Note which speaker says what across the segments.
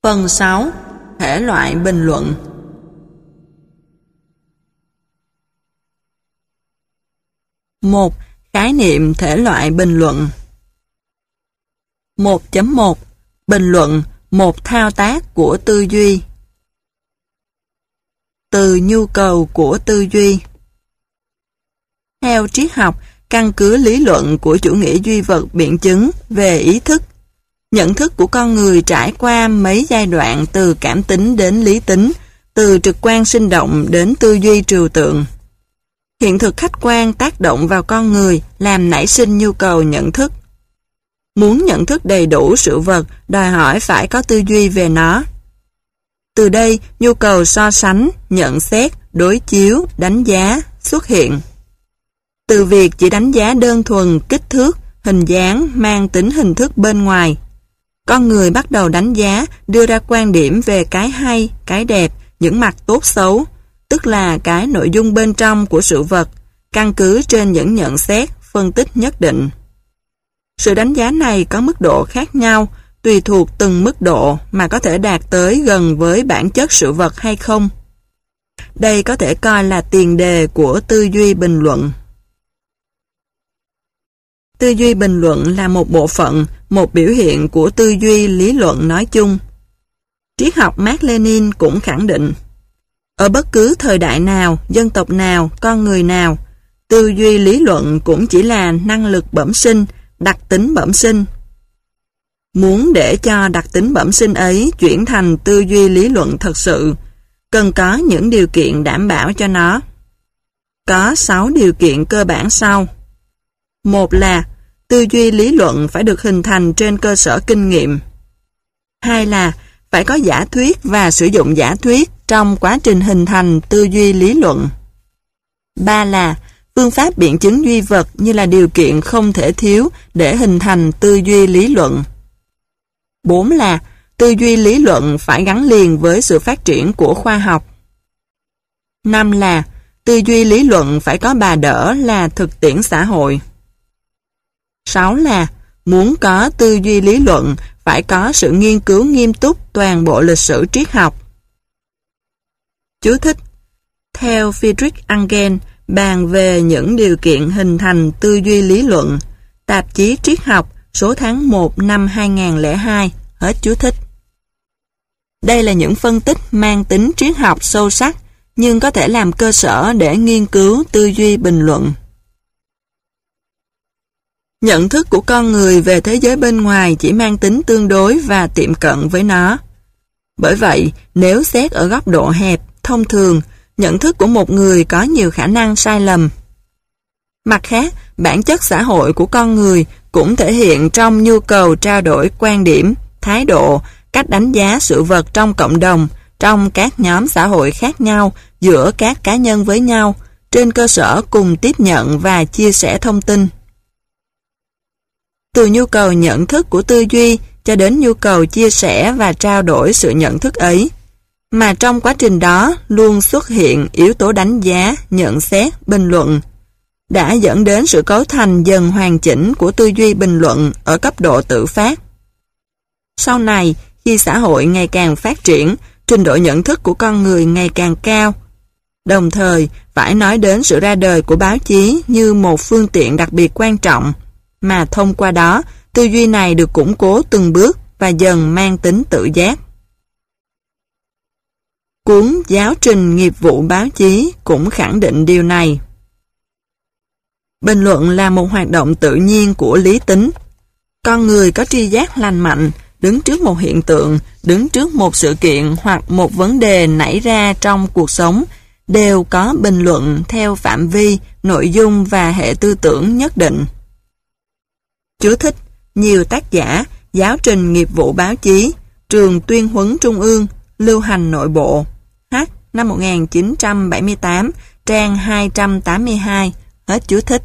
Speaker 1: Phần 6. Thể loại bình luận. 1. Khái niệm thể loại bình luận. 1.1. Bình luận, một thao tác của tư duy. Từ nhu cầu của tư duy. Theo triết học, căn cứ lý luận của chủ nghĩa duy vật biện chứng về ý thức, nhận thức của con người trải qua mấy giai đoạn từ cảm tính đến lý tính, từ trực quan sinh động đến tư duy trừu tượng. Hiện thực khách quan tác động vào con người làm nảy sinh nhu cầu nhận thức. Muốn nhận thức đầy đủ sự vật đòi hỏi phải có tư duy về nó. Từ đây, nhu cầu so sánh, nhận xét, đối chiếu, đánh giá xuất hiện. Từ việc chỉ đánh giá đơn thuần kích thước, hình dáng mang tính hình thức bên ngoài, con người bắt đầu đánh giá, đưa ra quan điểm về cái hay, cái đẹp, những mặt tốt xấu, tức là cái nội dung bên trong của sự vật, căn cứ trên những nhận xét, phân tích nhất định. Sự đánh giá này có mức độ khác nhau, tùy thuộc từng mức độ mà có thể đạt tới gần với bản chất sự vật hay không. Đây có thể coi là tiền đề của tư duy bình luận. Tư duy bình luận là một bộ phận, một biểu hiện của tư duy lý luận nói chung. Triết học Mác Lênin cũng khẳng định, ở bất cứ thời đại nào, dân tộc nào, con người nào, tư duy lý luận cũng chỉ là năng lực bẩm sinh, đặc tính bẩm sinh. Muốn để cho đặc tính bẩm sinh ấy chuyển thành tư duy lý luận thật sự, cần có những điều kiện đảm bảo cho nó. Có 6 điều kiện cơ bản sau. Một là tư duy lý luận phải được hình thành trên cơ sở kinh nghiệm. Hai là phải có giả thuyết và sử dụng giả thuyết trong quá trình hình thành tư duy lý luận. Ba là phương pháp biện chứng duy vật như là điều kiện không thể thiếu để hình thành tư duy lý luận. 4 là tư duy lý luận phải gắn liền với sự phát triển của khoa học. 5 là tư duy lý luận phải có bà đỡ là thực tiễn xã hội. 6 là muốn có tư duy lý luận phải có sự nghiên cứu nghiêm túc toàn bộ lịch sử triết học. Chú thích: theo Friedrich Engels bàn về những điều kiện hình thành tư duy lý luận, tạp chí Triết học, số tháng 1 năm 2002, hết chú thích. Đây là những phân tích mang tính triết học sâu sắc, nhưng có thể làm cơ sở để nghiên cứu tư duy bình luận. Nhận thức của con người về thế giới bên ngoài chỉ mang tính tương đối và tiệm cận với nó. Bởi vậy, nếu xét ở góc độ hẹp, thông thường, nhận thức của một người có nhiều khả năng sai lầm. Mặt khác, bản chất xã hội của con người cũng thể hiện trong nhu cầu trao đổi quan điểm, thái độ, cách đánh giá sự vật trong cộng đồng, trong các nhóm xã hội khác nhau, giữa các cá nhân với nhau, trên cơ sở cùng tiếp nhận và chia sẻ thông tin. Từ nhu cầu nhận thức của tư duy cho đến nhu cầu chia sẻ và trao đổi sự nhận thức ấy, mà trong quá trình đó luôn xuất hiện yếu tố đánh giá, nhận xét, bình luận, đã dẫn đến sự cấu thành dần hoàn chỉnh của tư duy bình luận ở cấp độ tự phát. Sau này, khi xã hội ngày càng phát triển, trình độ nhận thức của con người ngày càng cao, đồng thời phải nói đến sự ra đời của báo chí như một phương tiện đặc biệt quan trọng, mà thông qua đó, tư duy này được củng cố từng bước và dần mang tính tự giác. Cuốn Giáo trình nghiệp vụ báo chí cũng khẳng định điều này. Bình luận là một hoạt động tự nhiên của lý tính. Con người có tri giác lành mạnh, đứng trước một hiện tượng, đứng trước một sự kiện hoặc một vấn đề nảy ra trong cuộc sống, đều có bình luận theo phạm vi, nội dung và hệ tư tưởng nhất định. Chú thích: nhiều tác giả, Giáo trình nghiệp vụ báo chí, Trường Tuyên huấn Trung ương, Lưu hành nội bộ, H. năm 1978, trang 282, hết chú thích.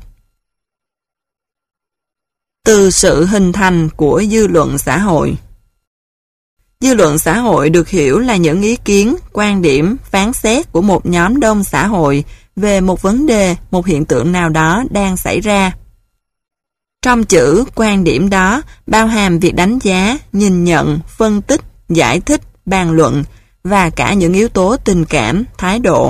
Speaker 1: Từ sự hình thành của dư luận xã hội. Dư luận xã hội được hiểu là những ý kiến, quan điểm, phán xét của một nhóm đông xã hội về một vấn đề, một hiện tượng nào đó đang xảy ra. Trong chữ quan điểm đó bao hàm việc đánh giá, nhìn nhận, phân tích, giải thích, bàn luận và cả những yếu tố tình cảm, thái độ.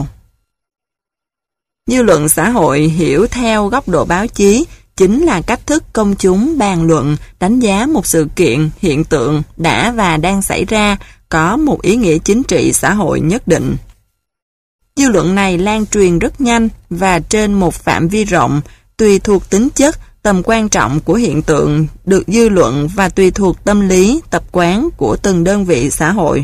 Speaker 1: Dư luận xã hội hiểu theo góc độ báo chí chính là cách thức công chúng bàn luận, đánh giá một sự kiện, hiện tượng đã và đang xảy ra có một ý nghĩa chính trị xã hội nhất định. Dư luận này lan truyền rất nhanh và trên một phạm vi rộng, tùy thuộc tính chất, tầm quan trọng của hiện tượng được dư luận và tùy thuộc tâm lý, tập quán của từng đơn vị xã hội.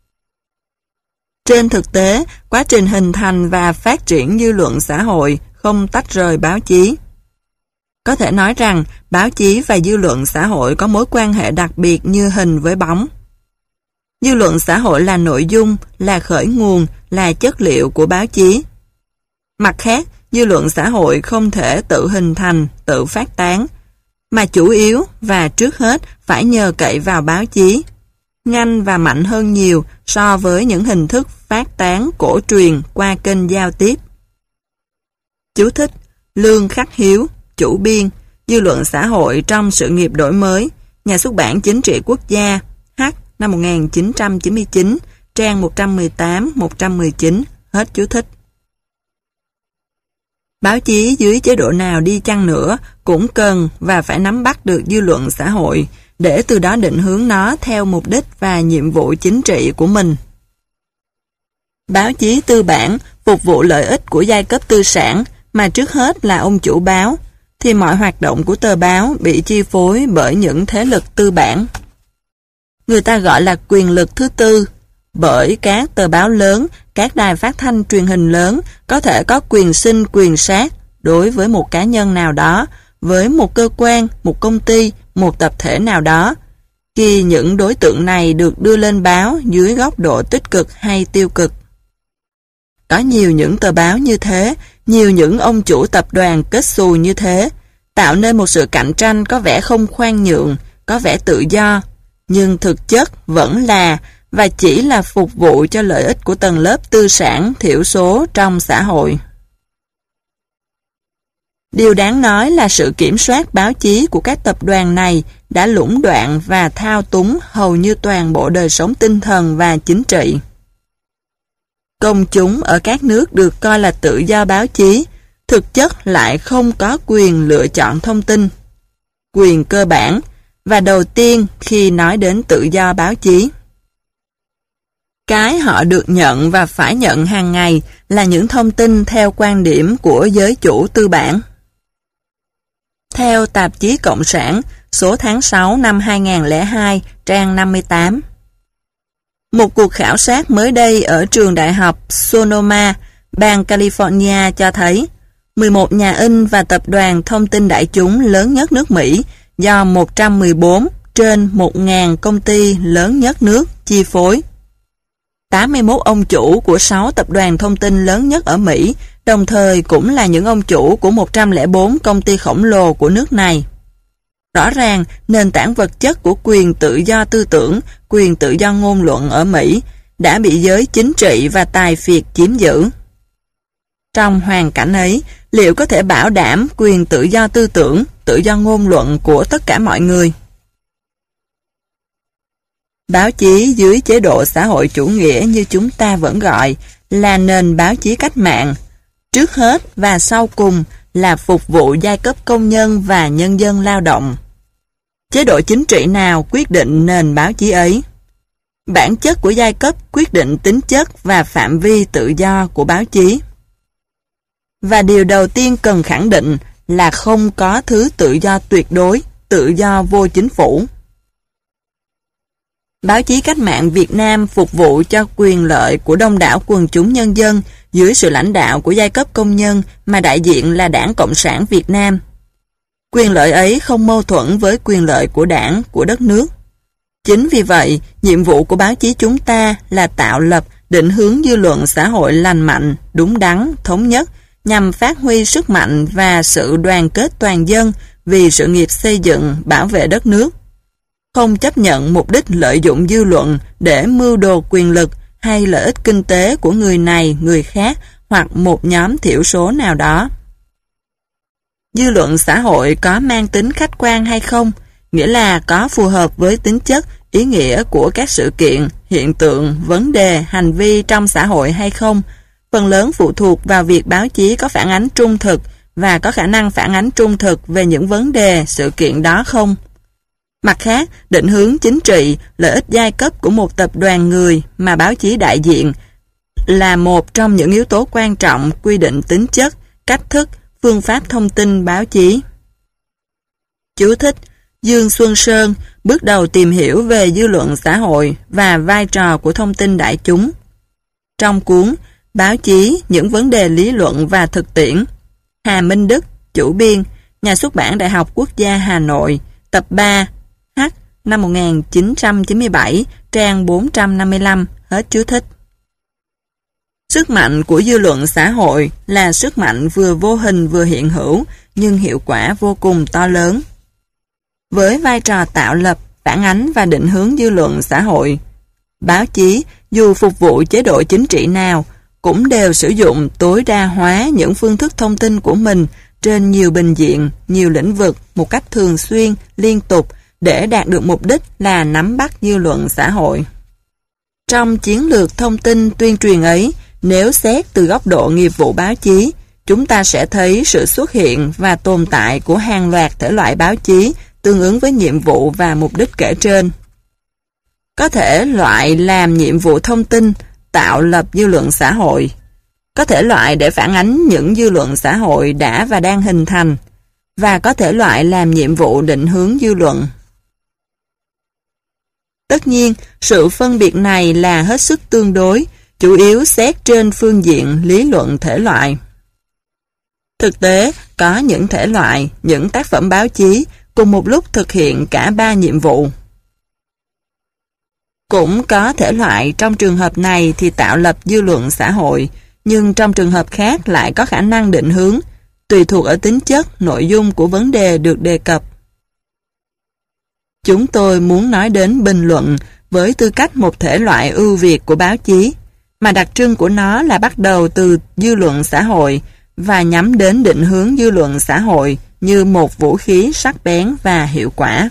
Speaker 1: Trên thực tế, quá trình hình thành và phát triển dư luận xã hội không tách rời báo chí. Có thể nói rằng, báo chí và dư luận xã hội có mối quan hệ đặc biệt như hình với bóng. Dư luận xã hội là nội dung, là khởi nguồn, là chất liệu của báo chí. Mặt khác, dư luận xã hội không thể tự hình thành, tự phát tán, mà chủ yếu và trước hết phải nhờ cậy vào báo chí, nhanh và mạnh hơn nhiều so với những hình thức phát tán cổ truyền qua kênh giao tiếp. Chú thích: Lương Khắc Hiếu, chủ biên, Dư luận xã hội trong sự nghiệp đổi mới, Nhà xuất bản Chính trị Quốc gia, H. năm 1999, trang 118-119, hết chú thích. Báo chí dưới chế độ nào đi chăng nữa cũng cần và phải nắm bắt được dư luận xã hội để từ đó định hướng nó theo mục đích và nhiệm vụ chính trị của mình. Báo chí tư bản phục vụ lợi ích của giai cấp tư sản mà trước hết là ông chủ báo, thì mọi hoạt động của tờ báo bị chi phối bởi những thế lực tư bản. Người ta gọi là quyền lực thứ tư, bởi các tờ báo lớn, các đài phát thanh truyền hình lớn có thể có quyền sinh quyền sát đối với một cá nhân nào đó, với một cơ quan, một công ty, một tập thể nào đó, khi những đối tượng này được đưa lên báo dưới góc độ tích cực hay tiêu cực. Có nhiều những tờ báo như thế, nhiều những ông chủ tập đoàn kết xù như thế, tạo nên một sự cạnh tranh có vẻ không khoan nhượng, có vẻ tự do, nhưng thực chất vẫn là và chỉ là phục vụ cho lợi ích của tầng lớp tư sản thiểu số trong xã hội. Điều đáng nói là sự kiểm soát báo chí của các tập đoàn này đã lũng đoạn và thao túng hầu như toàn bộ đời sống tinh thần và chính trị. Công chúng ở các nước được coi là tự do báo chí, thực chất lại không có quyền lựa chọn thông tin, quyền cơ bản, và đầu tiên khi nói đến tự do báo chí. Cái họ được nhận và phải nhận hàng ngày là những thông tin theo quan điểm của giới chủ tư bản. Theo tạp chí Cộng sản, số tháng 6 năm 2002, trang 58. Một cuộc khảo sát mới đây ở trường đại học Sonoma, bang California cho thấy 11 nhà in và tập đoàn thông tin đại chúng lớn nhất nước Mỹ do 114 trên 1.000 công ty lớn nhất nước chi phối. 81 ông chủ của 6 tập đoàn thông tin lớn nhất ở Mỹ, đồng thời cũng là những ông chủ của 104 công ty khổng lồ của nước này. Rõ ràng, nền tảng vật chất của quyền tự do tư tưởng, quyền tự do ngôn luận ở Mỹ đã bị giới chính trị và tài phiệt chiếm giữ. Trong hoàn cảnh ấy, liệu có thể bảo đảm quyền tự do tư tưởng, tự do ngôn luận của tất cả mọi người? Báo chí dưới chế độ xã hội chủ nghĩa như chúng ta vẫn gọi là nền báo chí cách mạng, trước hết và sau cùng là phục vụ giai cấp công nhân và nhân dân lao động. Chế độ chính trị nào quyết định nền báo chí ấy? Bản chất của giai cấp quyết định tính chất và phạm vi tự do của báo chí. Và điều đầu tiên cần khẳng định là không có thứ tự do tuyệt đối, tự do vô chính phủ. Báo chí cách mạng Việt Nam phục vụ cho quyền lợi của đông đảo quần chúng nhân dân dưới sự lãnh đạo của giai cấp công nhân mà đại diện là Đảng Cộng sản Việt Nam. Quyền lợi ấy không mâu thuẫn với quyền lợi của đảng, của đất nước. Chính vì vậy, nhiệm vụ của báo chí chúng ta là tạo lập, định hướng dư luận xã hội lành mạnh, đúng đắn, thống nhất, nhằm phát huy sức mạnh và sự đoàn kết toàn dân vì sự nghiệp xây dựng, bảo vệ đất nước. Không chấp nhận mục đích lợi dụng dư luận để mưu đồ quyền lực hay lợi ích kinh tế của người này, người khác hoặc một nhóm thiểu số nào đó. Dư luận xã hội có mang tính khách quan hay không, nghĩa là có phù hợp với tính chất, ý nghĩa của các sự kiện, hiện tượng, vấn đề, hành vi trong xã hội hay không, phần lớn phụ thuộc vào việc báo chí có phản ánh trung thực và có khả năng phản ánh trung thực về những vấn đề, sự kiện đó không. Mặt khác, định hướng chính trị, lợi ích giai cấp của một tập đoàn người mà báo chí đại diện là một trong những yếu tố quan trọng quy định tính chất, cách thức, phương pháp thông tin báo chí. Chú thích: Dương Xuân Sơn bước đầu tìm hiểu về dư luận xã hội và vai trò của thông tin đại chúng. Trong cuốn Báo chí, những vấn đề lý luận và thực tiễn, Hà Minh Đức, chủ biên, Nhà xuất bản Đại học Quốc gia Hà Nội, tập 3, H, năm 1997, trang 455, hết chú thích. Sức mạnh của dư luận xã hội là sức mạnh vừa vô hình vừa hiện hữu, nhưng hiệu quả vô cùng to lớn. Với vai trò tạo lập, phản ánh và định hướng dư luận xã hội, báo chí, dù phục vụ chế độ chính trị nào, cũng đều sử dụng tối đa hóa những phương thức thông tin của mình trên nhiều bình diện, nhiều lĩnh vực một cách thường xuyên, liên tục để đạt được mục đích là nắm bắt dư luận xã hội. Trong chiến lược thông tin tuyên truyền ấy, nếu xét từ góc độ nghiệp vụ báo chí, chúng ta sẽ thấy sự xuất hiện và tồn tại của hàng loạt thể loại báo chí tương ứng với nhiệm vụ và mục đích kể trên. Có thể loại làm nhiệm vụ thông tin, tạo lập dư luận xã hội. Có thể loại để phản ánh những dư luận xã hội đã và đang hình thành. Và có thể loại làm nhiệm vụ định hướng dư luận. Tất nhiên, sự phân biệt này là hết sức tương đối, chủ yếu xét trên phương diện lý luận thể loại. Thực tế, có những thể loại, những tác phẩm báo chí cùng một lúc thực hiện cả ba nhiệm vụ. Cũng có thể loại trong trường hợp này thì tạo lập dư luận xã hội, nhưng trong trường hợp khác lại có khả năng định hướng, tùy thuộc ở tính chất, nội dung của vấn đề được đề cập. Chúng tôi muốn nói đến bình luận với tư cách một thể loại ưu việt của báo chí, mà đặc trưng của nó là bắt đầu từ dư luận xã hội và nhắm đến định hướng dư luận xã hội như một vũ khí sắc bén và hiệu quả.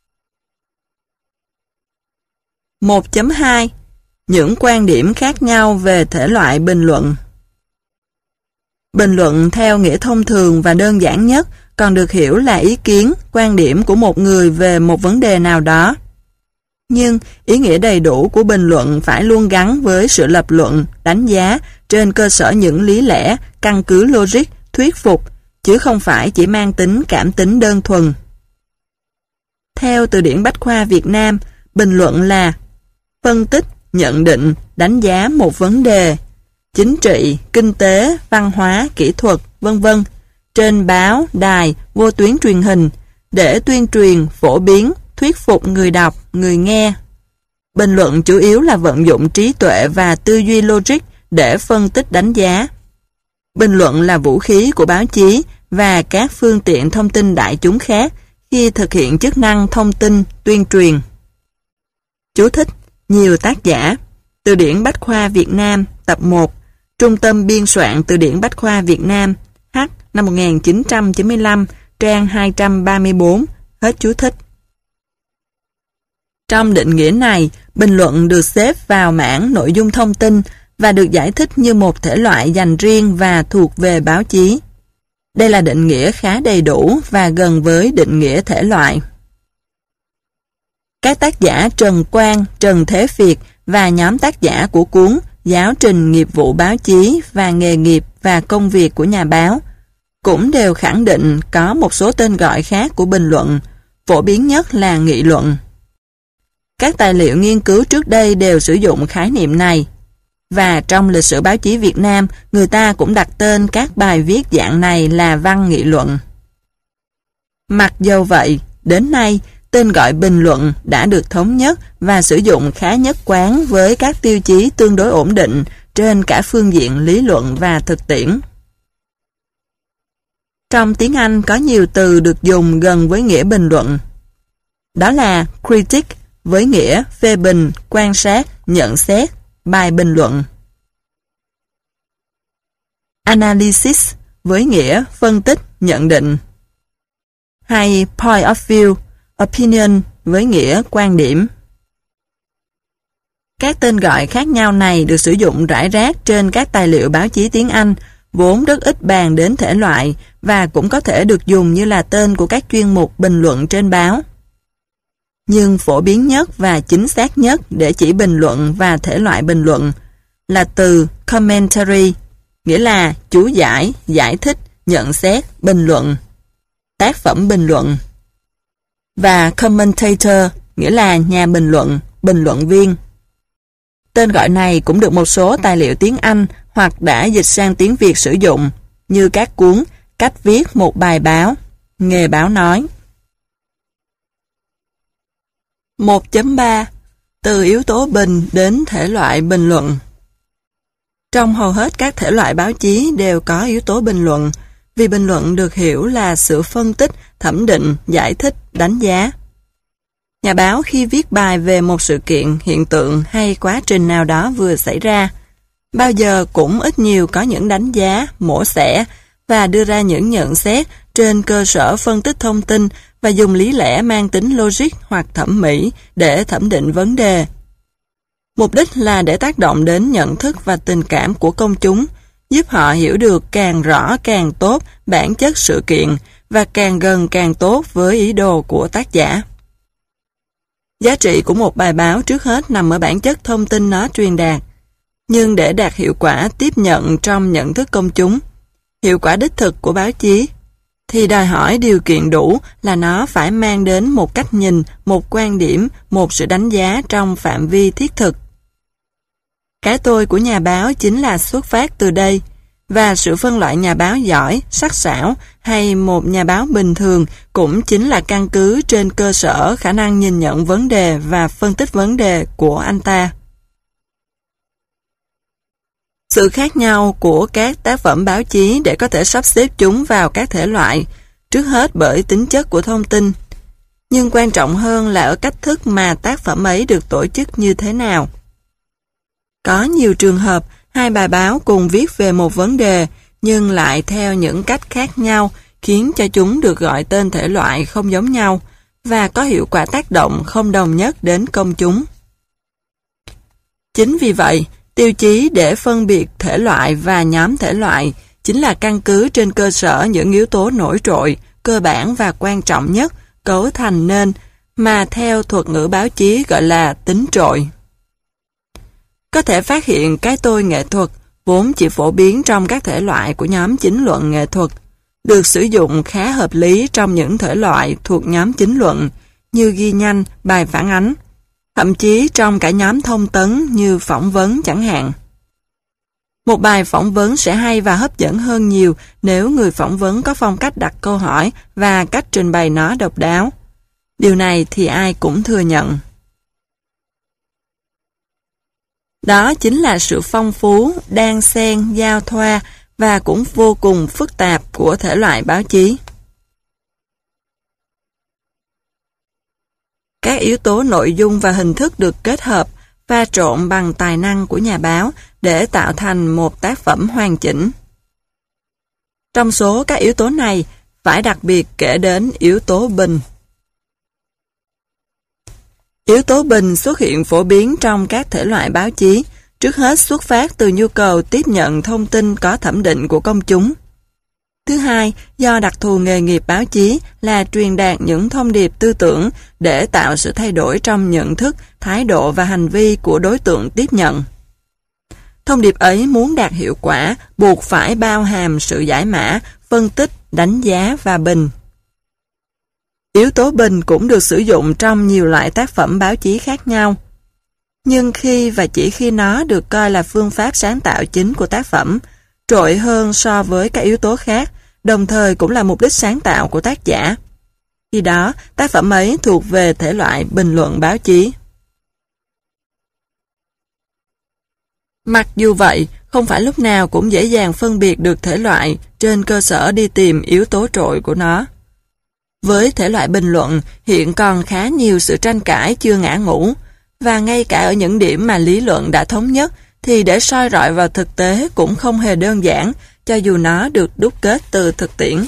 Speaker 1: 1.2 Những quan điểm khác nhau về thể loại bình luận. Bình luận theo nghĩa thông thường và đơn giản nhất còn được hiểu là ý kiến, quan điểm của một người về một vấn đề nào đó. Nhưng ý nghĩa đầy đủ của bình luận phải luôn gắn với sự lập luận, đánh giá trên cơ sở những lý lẽ, căn cứ logic, thuyết phục, chứ không phải chỉ mang tính cảm tính đơn thuần. Theo từ điển Bách khoa Việt Nam, bình luận là phân tích, nhận định, đánh giá một vấn đề, chính trị, kinh tế, văn hóa, kỹ thuật, v.v. trên báo, đài, vô tuyến truyền hình để tuyên truyền, phổ biến, thuyết phục người đọc, người nghe. Bình luận chủ yếu là vận dụng trí tuệ và tư duy logic để phân tích đánh giá. Bình luận là vũ khí của báo chí và các phương tiện thông tin đại chúng khác khi thực hiện chức năng thông tin, tuyên truyền. Chú thích: nhiều tác giả. Từ điển Bách khoa Việt Nam, tập 1, Trung tâm biên soạn Từ điển Bách khoa Việt Nam, H, năm 1995, trang 234, hết chú thích. Trong định nghĩa này, bình luận được xếp vào mảng nội dung thông tin và được giải thích như một thể loại dành riêng và thuộc về báo chí. Đây là định nghĩa khá đầy đủ và gần với định nghĩa thể loại. Các tác giả Trần Quang, Trần Thế Việt và nhóm tác giả của cuốn Giáo trình nghiệp vụ báo chí và nghề nghiệp và công việc của nhà báo cũng đều khẳng định có một số tên gọi khác của bình luận, phổ biến nhất là nghị luận. Các tài liệu nghiên cứu trước đây đều sử dụng khái niệm này, và trong lịch sử báo chí Việt Nam, người ta cũng đặt tên các bài viết dạng này là văn nghị luận. Mặc dầu vậy, đến nay, tên gọi bình luận đã được thống nhất và sử dụng khá nhất quán với các tiêu chí tương đối ổn định trên cả phương diện lý luận và thực tiễn. Trong tiếng Anh có nhiều từ được dùng gần với nghĩa bình luận. Đó là critic với nghĩa phê bình, quan sát, nhận xét, bài bình luận. Analysis với nghĩa phân tích, nhận định. Hay point of view, opinion với nghĩa quan điểm. Các tên gọi khác nhau này được sử dụng rải rác trên các tài liệu báo chí tiếng Anh, vốn rất ít bàn đến thể loại và cũng có thể được dùng như là tên của các chuyên mục bình luận trên báo. Nhưng phổ biến nhất và chính xác nhất để chỉ bình luận và thể loại bình luận là từ commentary, nghĩa là chú giải, giải thích, nhận xét, bình luận, tác phẩm bình luận, và commentator, nghĩa là nhà bình luận viên. Tên gọi này cũng được một số tài liệu tiếng Anh hoặc đã dịch sang tiếng Việt sử dụng, như các cuốn Cách viết một bài báo, Nghề báo nói. 1.3 Từ yếu tố bình đến thể loại bình luận. Trong hầu hết các thể loại báo chí đều có yếu tố bình luận, vì bình luận được hiểu là sự phân tích, thẩm định, giải thích, đánh giá. Nhà báo khi viết bài về một sự kiện, hiện tượng hay quá trình nào đó vừa xảy ra, bao giờ cũng ít nhiều có những đánh giá, mổ xẻ và đưa ra những nhận xét trên cơ sở phân tích thông tin và dùng lý lẽ mang tính logic hoặc thẩm mỹ để thẩm định vấn đề. Mục đích là để tác động đến nhận thức và tình cảm của công chúng, giúp họ hiểu được càng rõ càng tốt bản chất sự kiện và càng gần càng tốt với ý đồ của tác giả. Giá trị của một bài báo trước hết nằm ở bản chất thông tin nó truyền đạt. Nhưng để đạt hiệu quả tiếp nhận trong nhận thức công chúng, hiệu quả đích thực của báo chí, thì đòi hỏi điều kiện đủ là nó phải mang đến một cách nhìn, một quan điểm, một sự đánh giá trong phạm vi thiết thực. Cái tôi của nhà báo chính là xuất phát từ đây, và sự phân loại nhà báo giỏi, sắc sảo hay một nhà báo bình thường cũng chính là căn cứ trên cơ sở khả năng nhìn nhận vấn đề và phân tích vấn đề của anh ta. Sự khác nhau của các tác phẩm báo chí để có thể sắp xếp chúng vào các thể loại, trước hết bởi tính chất của thông tin, nhưng quan trọng hơn là ở cách thức mà tác phẩm ấy được tổ chức như thế nào. Có nhiều trường hợp, hai bài báo cùng viết về một vấn đề, nhưng lại theo những cách khác nhau, khiến cho chúng được gọi tên thể loại không giống nhau, và có hiệu quả tác động không đồng nhất đến công chúng. Chính vì vậy, tiêu chí để phân biệt thể loại và nhóm thể loại chính là căn cứ trên cơ sở những yếu tố nổi trội, cơ bản và quan trọng nhất cấu thành nên mà theo thuật ngữ báo chí gọi là tính trội. Có thể phát hiện cái tôi nghệ thuật, vốn chỉ phổ biến trong các thể loại của nhóm chính luận nghệ thuật, được sử dụng khá hợp lý trong những thể loại thuộc nhóm chính luận như ghi nhanh, bài phản ánh, thậm chí trong cả nhóm thông tấn như phỏng vấn chẳng hạn. Một bài phỏng vấn sẽ hay và hấp dẫn hơn nhiều nếu người phỏng vấn có phong cách đặt câu hỏi và cách trình bày nó độc đáo. Điều này thì ai cũng thừa nhận. Đó chính là sự phong phú, đan xen, giao thoa và cũng vô cùng phức tạp của thể loại báo chí. Các yếu tố nội dung và hình thức được kết hợp, pha trộn bằng tài năng của nhà báo để tạo thành một tác phẩm hoàn chỉnh. Trong số các yếu tố này, phải đặc biệt kể đến yếu tố bình. Yếu tố bình xuất hiện phổ biến trong các thể loại báo chí, trước hết xuất phát từ nhu cầu tiếp nhận thông tin có thẩm định của công chúng. Thứ hai, do đặc thù nghề nghiệp báo chí là truyền đạt những thông điệp tư tưởng để tạo sự thay đổi trong nhận thức, thái độ và hành vi của đối tượng tiếp nhận. Thông điệp ấy muốn đạt hiệu quả buộc phải bao hàm sự giải mã, phân tích, đánh giá và bình. Yếu tố bình cũng được sử dụng trong nhiều loại tác phẩm báo chí khác nhau. Nhưng khi và chỉ khi nó được coi là phương pháp sáng tạo chính của tác phẩm, trội hơn so với các yếu tố khác, đồng thời cũng là mục đích sáng tạo của tác giả. Khi đó, tác phẩm ấy thuộc về thể loại bình luận báo chí. Mặc dù vậy, không phải lúc nào cũng dễ dàng phân biệt được thể loại trên cơ sở đi tìm yếu tố trội của nó. Với thể loại bình luận, hiện còn khá nhiều sự tranh cãi chưa ngã ngũ, và ngay cả ở những điểm mà lý luận đã thống nhất, thì để soi rọi vào thực tế cũng không hề đơn giản, cho dù nó được đúc kết từ thực tiễn.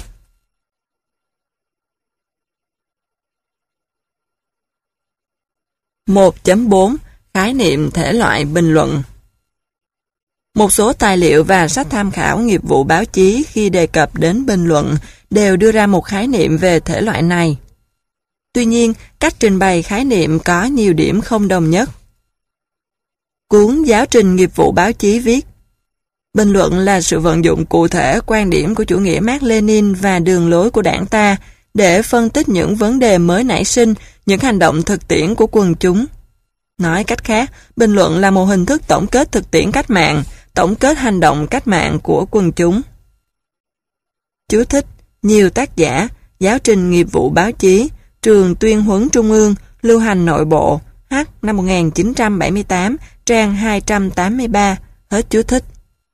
Speaker 1: (1.4) Khái niệm thể loại bình luận. Một số tài liệu và sách tham khảo nghiệp vụ báo chí khi đề cập đến bình luận đều đưa ra một khái niệm về thể loại này. Tuy nhiên, cách trình bày khái niệm có nhiều điểm không đồng nhất. Cuốn Giáo trình nghiệp vụ báo chí viết: bình luận là sự vận dụng cụ thể quan điểm của chủ nghĩa Mác Lênin và đường lối của đảng ta để phân tích những vấn đề mới nảy sinh, những hành động thực tiễn của quần chúng. Nói cách khác, bình luận là một hình thức tổng kết thực tiễn cách mạng, tổng kết hành động cách mạng của quần chúng. Chú thích: nhiều tác giả, Giáo trình nghiệp vụ báo chí, Trường Tuyên huấn Trung ương, Lưu hành nội bộ, H. năm 1978, trang 283, hết chú thích.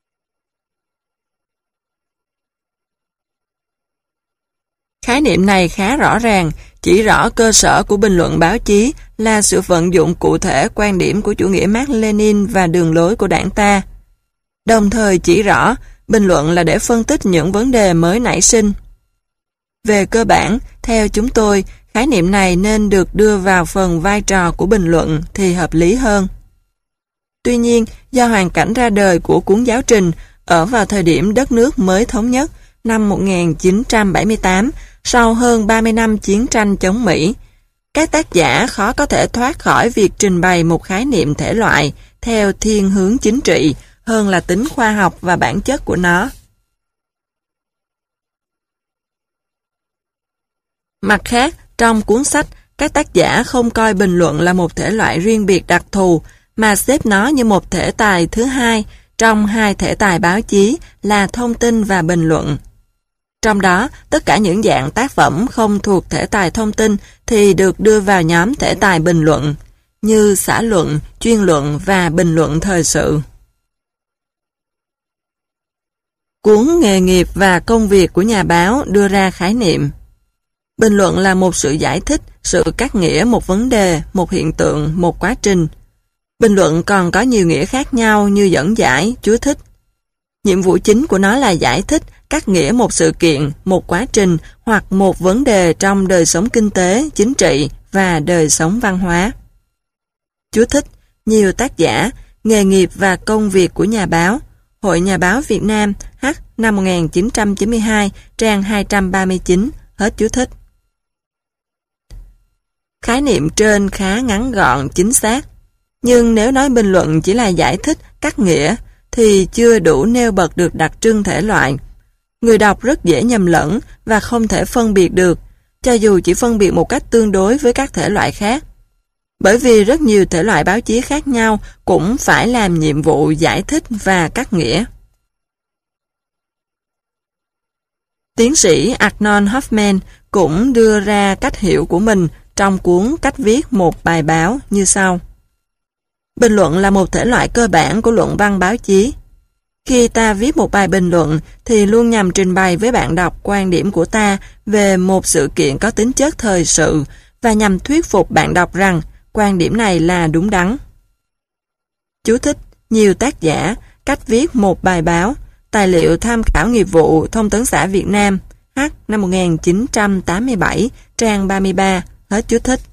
Speaker 1: Khái niệm này khá rõ ràng, chỉ rõ cơ sở của bình luận báo chí là sự vận dụng cụ thể quan điểm của chủ nghĩa Mác Lênin và đường lối của đảng ta. Đồng thời chỉ rõ, bình luận là để phân tích những vấn đề mới nảy sinh. Về cơ bản, theo chúng tôi, khái niệm này nên được đưa vào phần vai trò của bình luận thì hợp lý hơn. Tuy nhiên, do hoàn cảnh ra đời của cuốn giáo trình ở vào thời điểm đất nước mới thống nhất, năm 1978, sau hơn 30 năm chiến tranh chống Mỹ, các tác giả khó có thể thoát khỏi việc trình bày một khái niệm thể loại theo thiên hướng chính trị hơn là tính khoa học và bản chất của nó. Mặt khác, trong cuốn sách, các tác giả không coi bình luận là một thể loại riêng biệt đặc thù, mà xếp nó như một thể tài thứ hai trong hai thể tài báo chí là thông tin và bình luận. Trong đó, tất cả những dạng tác phẩm không thuộc thể tài thông tin thì được đưa vào nhóm thể tài bình luận, như xã luận, chuyên luận và bình luận thời sự. Cuốn Nghề nghiệp và công việc của nhà báo đưa ra khái niệm. Bình luận là một sự giải thích, sự cắt nghĩa một vấn đề, một hiện tượng, một quá trình. Bình luận còn có nhiều nghĩa khác nhau như dẫn giải, chú thích. Nhiệm vụ chính của nó là giải thích, cắt nghĩa một sự kiện, một quá trình hoặc một vấn đề trong đời sống kinh tế, chính trị và đời sống văn hóa. Chú thích: nhiều tác giả, Nghề nghiệp và công việc của nhà báo, Hội Nhà báo Việt Nam, H. năm 1992, trang 239, hết chú thích. Khái niệm trên khá ngắn gọn, chính xác. Nhưng nếu nói bình luận chỉ là giải thích, cắt nghĩa, thì chưa đủ nêu bật được đặc trưng thể loại. Người đọc rất dễ nhầm lẫn và không thể phân biệt được, cho dù chỉ phân biệt một cách tương đối với các thể loại khác. Bởi vì rất nhiều thể loại báo chí khác nhau cũng phải làm nhiệm vụ giải thích và cắt nghĩa. Tiến sĩ Arnold Hoffman cũng đưa ra cách hiểu của mình trong cuốn Cách viết một bài báo như sau. Bình luận là một thể loại cơ bản của luận văn báo chí. Khi ta viết một bài bình luận thì luôn nhằm trình bày với bạn đọc quan điểm của ta về một sự kiện có tính chất thời sự và nhằm thuyết phục bạn đọc rằng quan điểm này là đúng đắn. Chú thích: nhiều tác giả, Cách viết một bài báo, tài liệu tham khảo nghiệp vụ Thông tấn xã Việt Nam, H. năm 1987, trang 33, hết chú thích.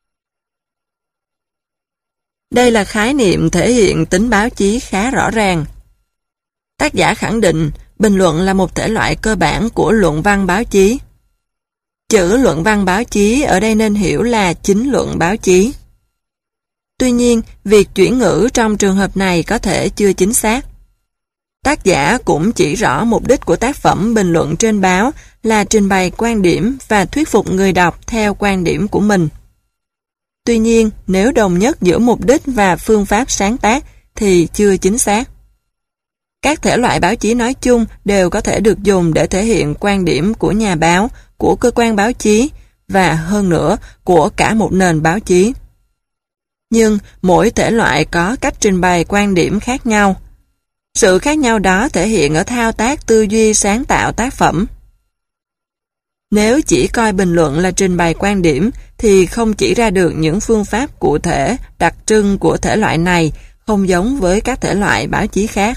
Speaker 1: Đây là khái niệm thể hiện tính báo chí khá rõ ràng. Tác giả khẳng định bình luận là một thể loại cơ bản của luận văn báo chí. Chữ luận văn báo chí ở đây nên hiểu là chính luận báo chí. Tuy nhiên, việc chuyển ngữ trong trường hợp này có thể chưa chính xác. Tác giả cũng chỉ rõ mục đích của tác phẩm bình luận trên báo là trình bày quan điểm và thuyết phục người đọc theo quan điểm của mình. Tuy nhiên, nếu đồng nhất giữa mục đích và phương pháp sáng tác thì chưa chính xác. Các thể loại báo chí nói chung đều có thể được dùng để thể hiện quan điểm của nhà báo, của cơ quan báo chí và hơn nữa của cả một nền báo chí. Nhưng mỗi thể loại có cách trình bày quan điểm khác nhau. Sự khác nhau đó thể hiện ở thao tác tư duy sáng tạo tác phẩm. Nếu chỉ coi bình luận là trình bày quan điểm thì không chỉ ra được những phương pháp cụ thể, đặc trưng của thể loại này không giống với các thể loại báo chí khác.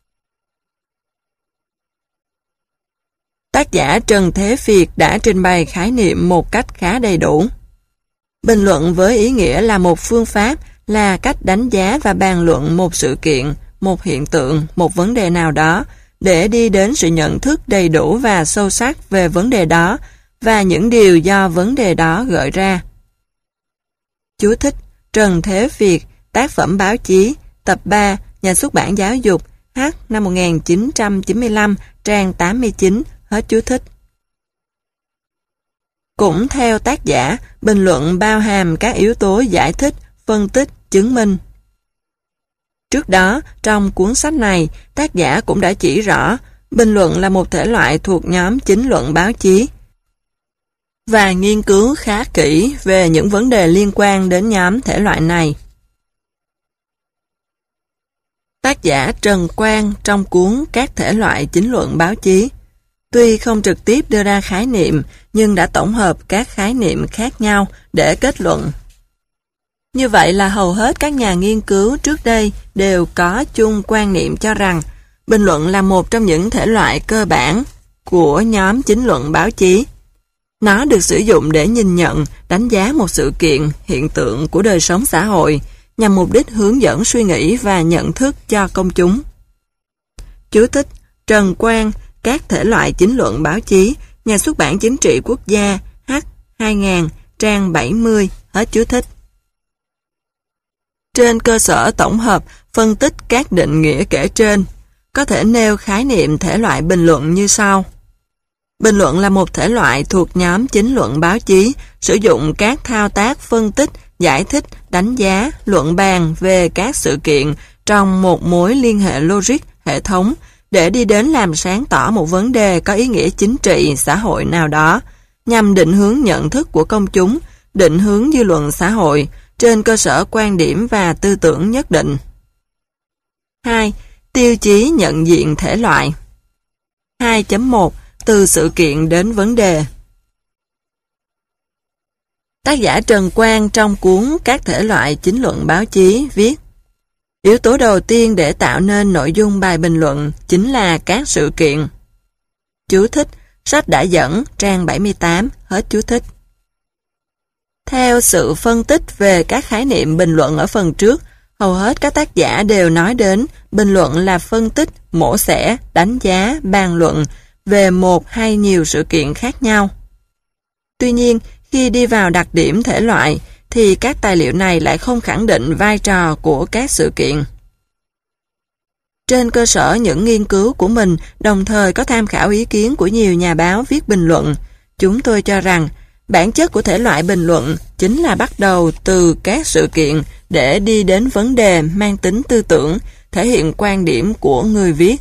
Speaker 1: Tác giả Trần Thế Việt đã trình bày khái niệm một cách khá đầy đủ. Bình luận với ý nghĩa là một phương pháp, là cách đánh giá và bàn luận một sự kiện, một hiện tượng, một vấn đề nào đó, để đi đến sự nhận thức đầy đủ và sâu sắc về vấn đề đó và những điều do vấn đề đó gợi ra. Chú thích: Trần Thế Việt, tác phẩm báo chí, tập 3, Nhà xuất bản Giáo dục, H năm 1995, trang 89, hết chú thích. Cũng theo tác giả, bình luận bao hàm các yếu tố giải thích, phân tích, chứng minh. Trước đó, trong cuốn sách này, tác giả cũng đã chỉ rõ bình luận là một thể loại thuộc nhóm chính luận báo chí và nghiên cứu khá kỹ về những vấn đề liên quan đến nhóm thể loại này. Tác giả Trần Quang trong cuốn Các thể loại chính luận báo chí, tuy không trực tiếp đưa ra khái niệm, nhưng đã tổng hợp các khái niệm khác nhau để kết luận. Như vậy là hầu hết các nhà nghiên cứu trước đây đều có chung quan niệm cho rằng bình luận là một trong những thể loại cơ bản của nhóm chính luận báo chí. Nó được sử dụng để nhìn nhận, đánh giá một sự kiện, hiện tượng của đời sống xã hội, nhằm mục đích hướng dẫn suy nghĩ và nhận thức cho công chúng. Chú thích: Trần Quang, Các thể loại chính luận báo chí, Nhà xuất bản Chính trị Quốc gia, H 2000, trang 70, hết chú thích. Trên cơ sở tổng hợp, phân tích các định nghĩa kể trên, có thể nêu khái niệm thể loại bình luận như sau. Bình luận là một thể loại thuộc nhóm chính luận báo chí, sử dụng các thao tác phân tích, giải thích, đánh giá, luận bàn về các sự kiện trong một mối liên hệ logic, hệ thống, để đi đến làm sáng tỏ một vấn đề có ý nghĩa chính trị, xã hội nào đó, nhằm định hướng nhận thức của công chúng, định hướng dư luận xã hội, trên cơ sở quan điểm và tư tưởng nhất định. 2. Tiêu chí nhận diện thể loại. 2.1. Từ sự kiện đến vấn đề. Tác giả Trần Quang trong cuốn Các thể loại chính luận báo chí viết: Yếu tố đầu tiên để tạo nên nội dung bài bình luận chính là các sự kiện. Chú thích: Sách đã dẫn, trang 78, hết chú thích. Theo sự phân tích về các khái niệm bình luận ở phần trước, hầu hết các tác giả đều nói đến bình luận là phân tích, mổ xẻ, đánh giá, bàn luận về một hay nhiều sự kiện khác nhau. Tuy nhiên, khi đi vào đặc điểm thể loại, thì các tài liệu này lại không khẳng định vai trò của các sự kiện. Trên cơ sở những nghiên cứu của mình, đồng thời có tham khảo ý kiến của nhiều nhà báo viết bình luận, chúng tôi cho rằng bản chất của thể loại bình luận chính là bắt đầu từ các sự kiện để đi đến vấn đề mang tính tư tưởng, thể hiện quan điểm của người viết.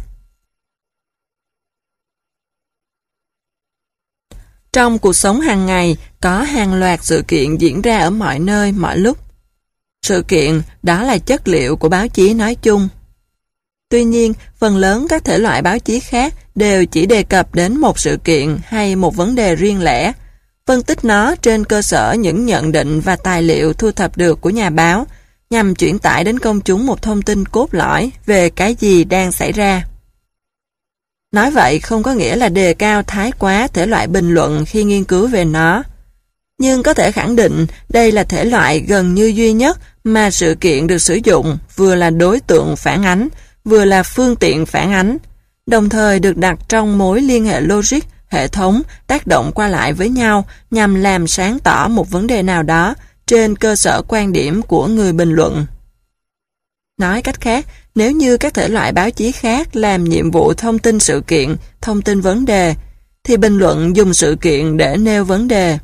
Speaker 1: Trong cuộc sống hàng ngày, có hàng loạt sự kiện diễn ra ở mọi nơi, mọi lúc. Sự kiện đó là chất liệu của báo chí nói chung. Tuy nhiên, phần lớn các thể loại báo chí khác đều chỉ đề cập đến một sự kiện hay một vấn đề riêng lẻ, phân tích nó trên cơ sở những nhận định và tài liệu thu thập được của nhà báo, nhằm chuyển tải đến công chúng một thông tin cốt lõi về cái gì đang xảy ra. Nói vậy không có nghĩa là đề cao thái quá thể loại bình luận khi nghiên cứu về nó, nhưng có thể khẳng định đây là thể loại gần như duy nhất mà sự kiện được sử dụng vừa là đối tượng phản ánh, vừa là phương tiện phản ánh, đồng thời được đặt trong mối liên hệ logic, hệ thống, tác động qua lại với nhau nhằm làm sáng tỏ một vấn đề nào đó trên cơ sở quan điểm của người bình luận. Nói cách khác, nếu như các thể loại báo chí khác làm nhiệm vụ thông tin sự kiện, thông tin vấn đề, thì bình luận dùng sự kiện để nêu vấn đề.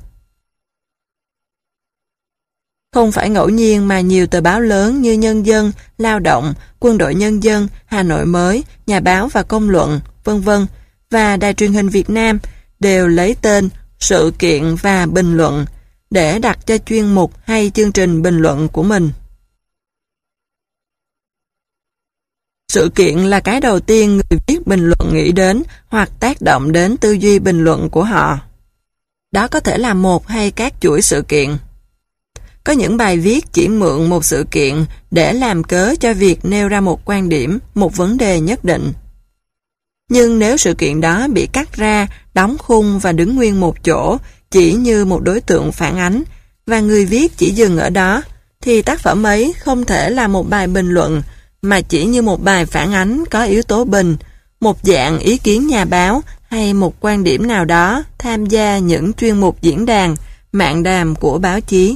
Speaker 1: Không phải ngẫu nhiên mà nhiều tờ báo lớn như Nhân dân, Lao động, Quân đội Nhân dân, Hà Nội Mới, Nhà báo và Công luận, v.v. và Đài truyền hình Việt Nam đều lấy tên sự kiện và bình luận để đặt cho chuyên mục hay chương trình bình luận của mình. Sự kiện là cái đầu tiên người viết bình luận nghĩ đến hoặc tác động đến tư duy bình luận của họ. Đó có thể là một hay các chuỗi sự kiện. Có những bài viết chỉ mượn một sự kiện để làm cớ cho việc nêu ra một quan điểm, một vấn đề nhất định. Nhưng nếu sự kiện đó bị cắt ra, đóng khung và đứng nguyên một chỗ, chỉ như một đối tượng phản ánh, và người viết chỉ dừng ở đó, thì tác phẩm ấy không thể là một bài bình luận, mà chỉ như một bài phản ánh có yếu tố bình, một dạng ý kiến nhà báo hay một quan điểm nào đó tham gia những chuyên mục diễn đàn, mạng đàm của báo chí.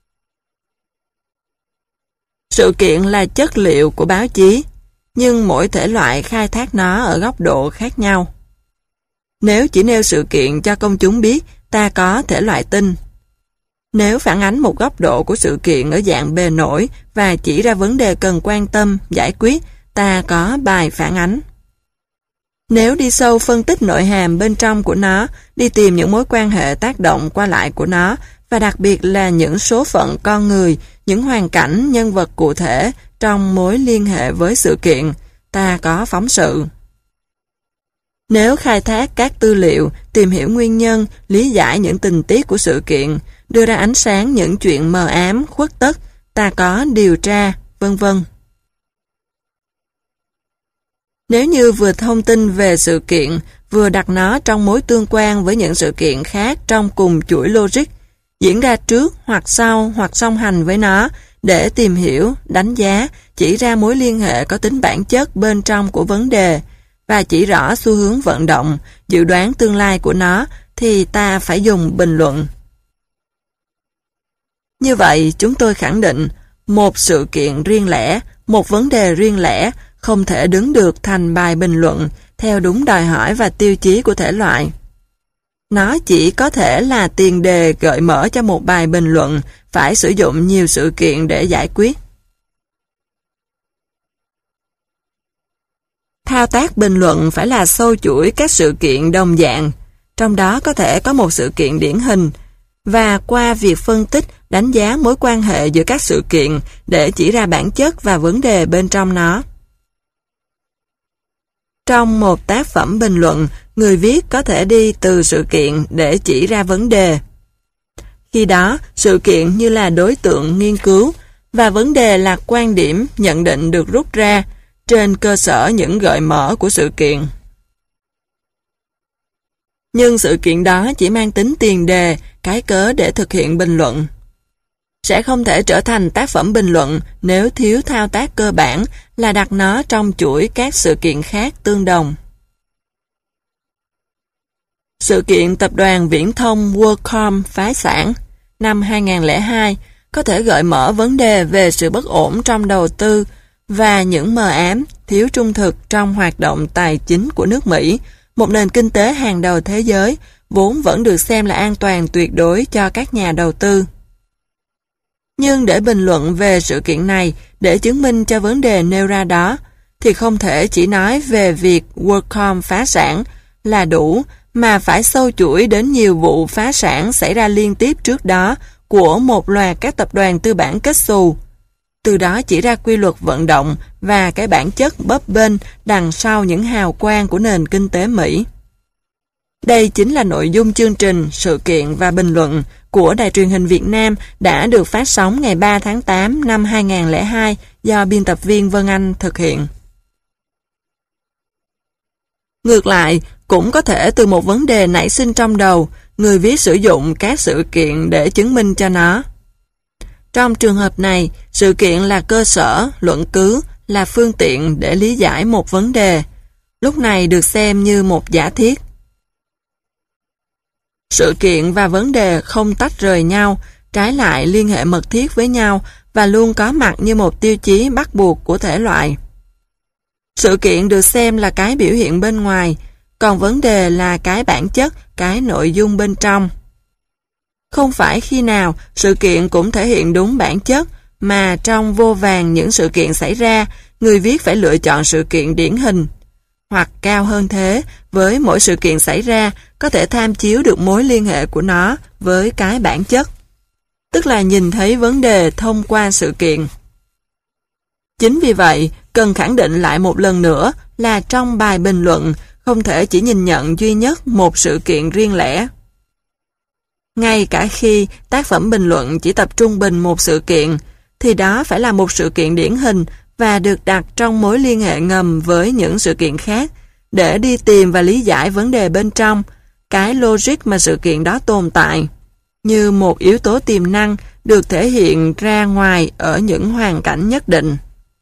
Speaker 1: Sự kiện là chất liệu của báo chí, nhưng mỗi thể loại khai thác nó ở góc độ khác nhau. Nếu chỉ nêu sự kiện cho công chúng biết, ta có thể loại tin. Nếu phản ánh một góc độ của sự kiện ở dạng bề nổi và chỉ ra vấn đề cần quan tâm, giải quyết, ta có bài phản ánh. Nếu đi sâu phân tích nội hàm bên trong của nó, đi tìm những mối quan hệ tác động qua lại của nó, và đặc biệt là những số phận con người, những hoàn cảnh nhân vật cụ thể trong mối liên hệ với sự kiện, ta có phóng sự. Nếu khai thác các tư liệu, tìm hiểu nguyên nhân, lý giải những tình tiết của sự kiện, đưa ra ánh sáng những chuyện mờ ám, khuất tất, ta có điều tra, vân vân. Nếu như vừa thông tin về sự kiện, vừa đặt nó trong mối tương quan với những sự kiện khác trong cùng chuỗi logic, diễn ra trước hoặc sau hoặc song hành với nó để tìm hiểu, đánh giá, chỉ ra mối liên hệ có tính bản chất bên trong của vấn đề và chỉ rõ xu hướng vận động, dự đoán tương lai của nó, thì ta phải dùng bình luận. Như vậy, chúng tôi khẳng định, một sự kiện riêng lẻ, một vấn đề riêng lẻ không thể đứng được thành bài bình luận theo đúng đòi hỏi và tiêu chí của thể loại. Nó chỉ có thể là tiền đề gợi mở cho một bài bình luận phải sử dụng nhiều sự kiện để giải quyết. Thao tác bình luận phải là sâu chuỗi các sự kiện đồng dạng, trong đó có thể có một sự kiện điển hình, và qua việc phân tích, đánh giá mối quan hệ giữa các sự kiện để chỉ ra bản chất và vấn đề bên trong nó. Trong một tác phẩm bình luận, người viết có thể đi từ sự kiện để chỉ ra vấn đề. Khi đó, sự kiện như là đối tượng nghiên cứu, và vấn đề là quan điểm nhận định được rút ra trên cơ sở những gợi mở của sự kiện. Nhưng sự kiện đó chỉ mang tính tiền đề, cái cớ để thực hiện bình luận. Sẽ không thể trở thành tác phẩm bình luận nếu thiếu thao tác cơ bản là đặt nó trong chuỗi các sự kiện khác tương đồng. Sự kiện tập đoàn viễn thông WorldCom phá sản năm 2002 có thể gợi mở vấn đề về sự bất ổn trong đầu tư và những mờ ám, thiếu trung thực trong hoạt động tài chính của nước Mỹ, một nền kinh tế hàng đầu thế giới, vốn vẫn được xem là an toàn tuyệt đối cho các nhà đầu tư. Nhưng để bình luận về sự kiện này, để chứng minh cho vấn đề nêu ra đó, thì không thể chỉ nói về việc WorldCom phá sản là đủ, mà phải sâu chuỗi đến nhiều vụ phá sản xảy ra liên tiếp trước đó của một loạt các tập đoàn tư bản kết xù. Từ đó chỉ ra quy luật vận động và cái bản chất bấp bênh đằng sau những hào quang của nền kinh tế Mỹ. Đây chính là nội dung chương trình Sự kiện và bình luận của Đài truyền hình Việt Nam đã được phát sóng ngày 3 tháng 8 năm 2002 do biên tập viên Vân Anh thực hiện. Ngược lại, cũng có thể từ một vấn đề nảy sinh trong đầu, người viết sử dụng các sự kiện để chứng minh cho nó. Trong trường hợp này, sự kiện là cơ sở, luận cứ, là phương tiện để lý giải một vấn đề. Lúc này được xem như một giả thiết. Sự kiện và vấn đề không tách rời nhau, trái lại liên hệ mật thiết với nhau và luôn có mặt như một tiêu chí bắt buộc của thể loại. Sự kiện được xem là cái biểu hiện bên ngoài, còn vấn đề là cái bản chất, cái nội dung bên trong. Không phải khi nào sự kiện cũng thể hiện đúng bản chất, mà trong vô vàn những sự kiện xảy ra, người viết phải lựa chọn sự kiện điển hình. Hoặc cao hơn thế, với mỗi sự kiện xảy ra, có thể tham chiếu được mối liên hệ của nó với cái bản chất. Tức là nhìn thấy vấn đề thông qua sự kiện. Chính vì vậy, cần khẳng định lại một lần nữa là trong bài bình luận, không thể chỉ nhìn nhận duy nhất một sự kiện riêng lẻ. Ngay cả khi tác phẩm bình luận chỉ tập trung bình một sự kiện, thì đó phải là một sự kiện điển hình và được đặt trong mối liên hệ ngầm với những sự kiện khác, để đi tìm và lý giải vấn đề bên trong, cái logic mà sự kiện đó tồn tại. như một yếu tố tiềm năng được thể hiện ra ngoài ở những hoàn cảnh nhất định.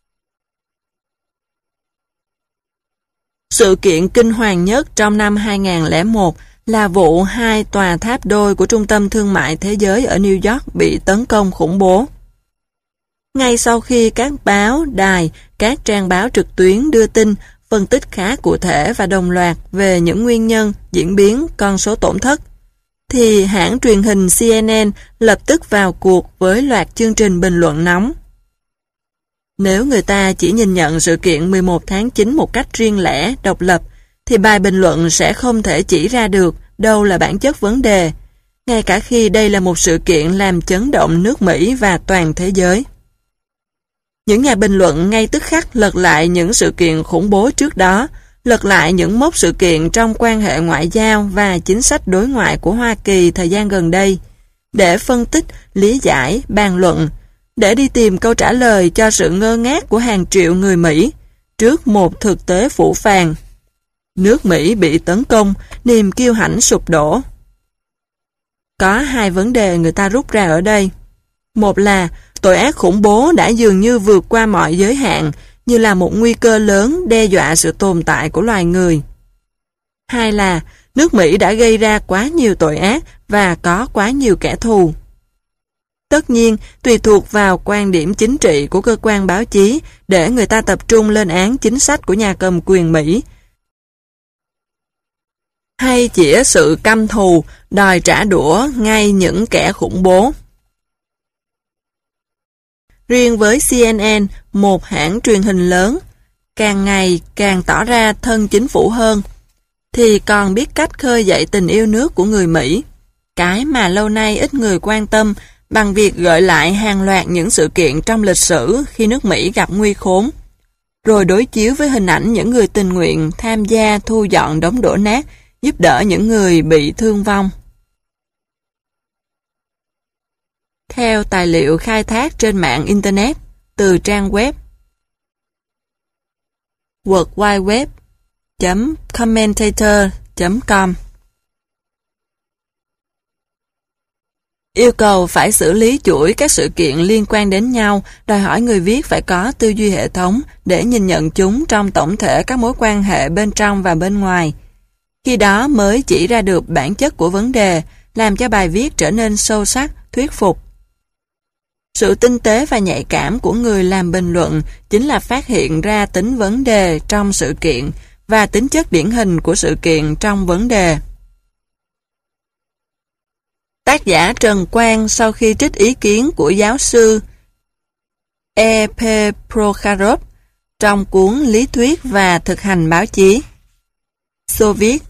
Speaker 1: Sự kiện kinh hoàng nhất trong năm 2001 là vụ 2 tòa tháp đôi của Trung tâm Thương mại Thế giới ở New York bị tấn công khủng bố. Ngay sau khi các báo, đài, các trang báo trực tuyến đưa tin, phân tích khá cụ thể và đồng loạt về những nguyên nhân, diễn biến, con số tổn thất, thì hãng truyền hình CNN lập tức vào cuộc với loạt chương trình bình luận nóng. Nếu người ta chỉ nhìn nhận sự kiện 11 tháng 9 một cách riêng lẻ, độc lập, thì bài bình luận sẽ không thể chỉ ra được đâu là bản chất vấn đề, ngay cả khi đây là một sự kiện làm chấn động nước Mỹ và toàn thế giới. Những nhà bình luận ngay tức khắc lật lại những sự kiện khủng bố trước đó, lật lại những mốc sự kiện trong quan hệ ngoại giao và chính sách đối ngoại của Hoa Kỳ thời gian gần đây, để phân tích, lý giải, bàn luận, để đi tìm câu trả lời cho sự ngơ ngác của hàng triệu người Mỹ trước một thực tế phũ phàng. Nước Mỹ bị tấn công, niềm kiêu hãnh sụp đổ. Có 2 vấn đề người ta rút ra ở đây. Một là tội ác khủng bố đã dường như vượt qua mọi giới hạn, như là một nguy cơ lớn đe dọa sự tồn tại của loài người. 2 là nước Mỹ đã gây ra quá nhiều tội ác và có quá nhiều kẻ thù. Tất nhiên, tùy thuộc vào quan điểm chính trị của cơ quan báo chí để người ta tập trung lên án chính sách của nhà cầm quyền Mỹ, hay chỉ sự căm thù, đòi trả đũa ngay những kẻ khủng bố. Riêng với CNN, một hãng truyền hình lớn, càng ngày càng tỏ ra thân chính phủ hơn, thì còn biết cách khơi dậy tình yêu nước của người Mỹ, cái mà lâu nay ít người quan tâm, bằng việc gợi lại hàng loạt những sự kiện trong lịch sử khi nước Mỹ gặp nguy khốn, rồi đối chiếu với hình ảnh những người tình nguyện tham gia thu dọn đống đổ nát, giúp đỡ những người bị thương vong. Theo tài liệu khai thác trên mạng Internet từ trang web worldwideweb.commentator.com, yêu cầu phải xử lý chuỗi các sự kiện liên quan đến nhau, đòi hỏi người viết phải có tư duy hệ thống để nhìn nhận chúng trong tổng thể các mối quan hệ bên trong và bên ngoài. Khi đó mới chỉ ra được bản chất của vấn đề, làm cho bài viết trở nên sâu sắc, thuyết phục. Sự tinh tế và nhạy cảm của người làm bình luận chính là phát hiện ra tính vấn đề trong sự kiện và tính chất điển hình của sự kiện trong vấn đề. Tác giả Trần Quang sau khi trích ý kiến của giáo sư E.P. Prokharov trong cuốn Lý thuyết và thực hành báo chí, Soviet,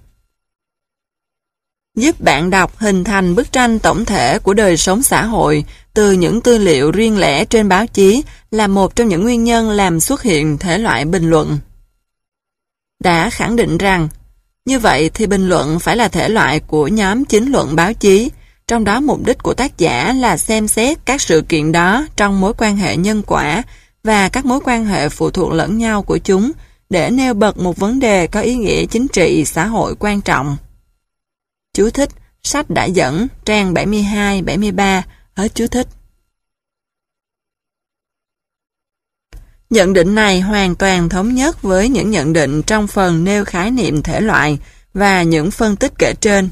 Speaker 1: giúp bạn đọc hình thành bức tranh tổng thể của đời sống xã hội từ những tư liệu riêng lẻ trên báo chí là một trong những nguyên nhân làm xuất hiện thể loại bình luận. Đã khẳng định rằng, như vậy thì bình luận phải là thể loại của nhóm chính luận báo chí, trong đó mục đích của tác giả là xem xét các sự kiện đó trong mối quan hệ nhân quả và các mối quan hệ phụ thuộc lẫn nhau của chúng để nêu bật một vấn đề có ý nghĩa chính trị xã hội quan trọng. Chú thích, sách đã dẫn, trang 72-73, hết chú thích. Nhận định này hoàn toàn thống nhất với những nhận định trong phần nêu khái niệm thể loại và những phân tích kể trên.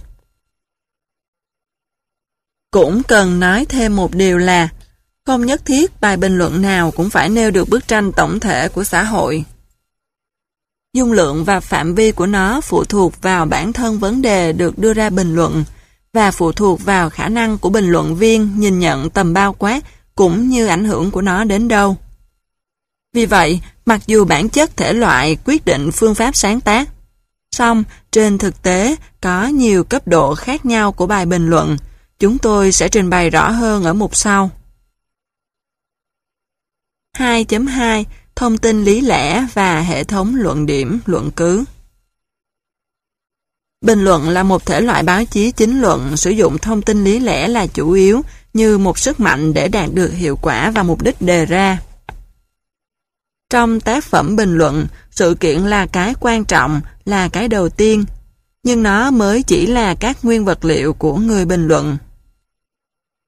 Speaker 1: Cũng cần nói thêm một điều là, không nhất thiết bài bình luận nào cũng phải nêu được bức tranh tổng thể của xã hội. Dung lượng và phạm vi của nó phụ thuộc vào bản thân vấn đề được đưa ra bình luận và phụ thuộc vào khả năng của bình luận viên nhìn nhận tầm bao quát cũng như ảnh hưởng của nó đến đâu. Vì vậy, mặc dù bản chất thể loại quyết định phương pháp sáng tác, song trên thực tế có nhiều cấp độ khác nhau của bài bình luận, chúng tôi sẽ trình bày rõ hơn ở mục sau. 2.2 Thông tin lý lẽ và hệ thống luận điểm, luận cứ. Bình luận là một thể loại báo chí chính luận sử dụng thông tin lý lẽ là chủ yếu như một sức mạnh để đạt được hiệu quả và mục đích đề ra. Trong tác phẩm bình luận, sự kiện là cái quan trọng, là cái đầu tiên, nhưng nó mới chỉ là các nguyên vật liệu của người bình luận.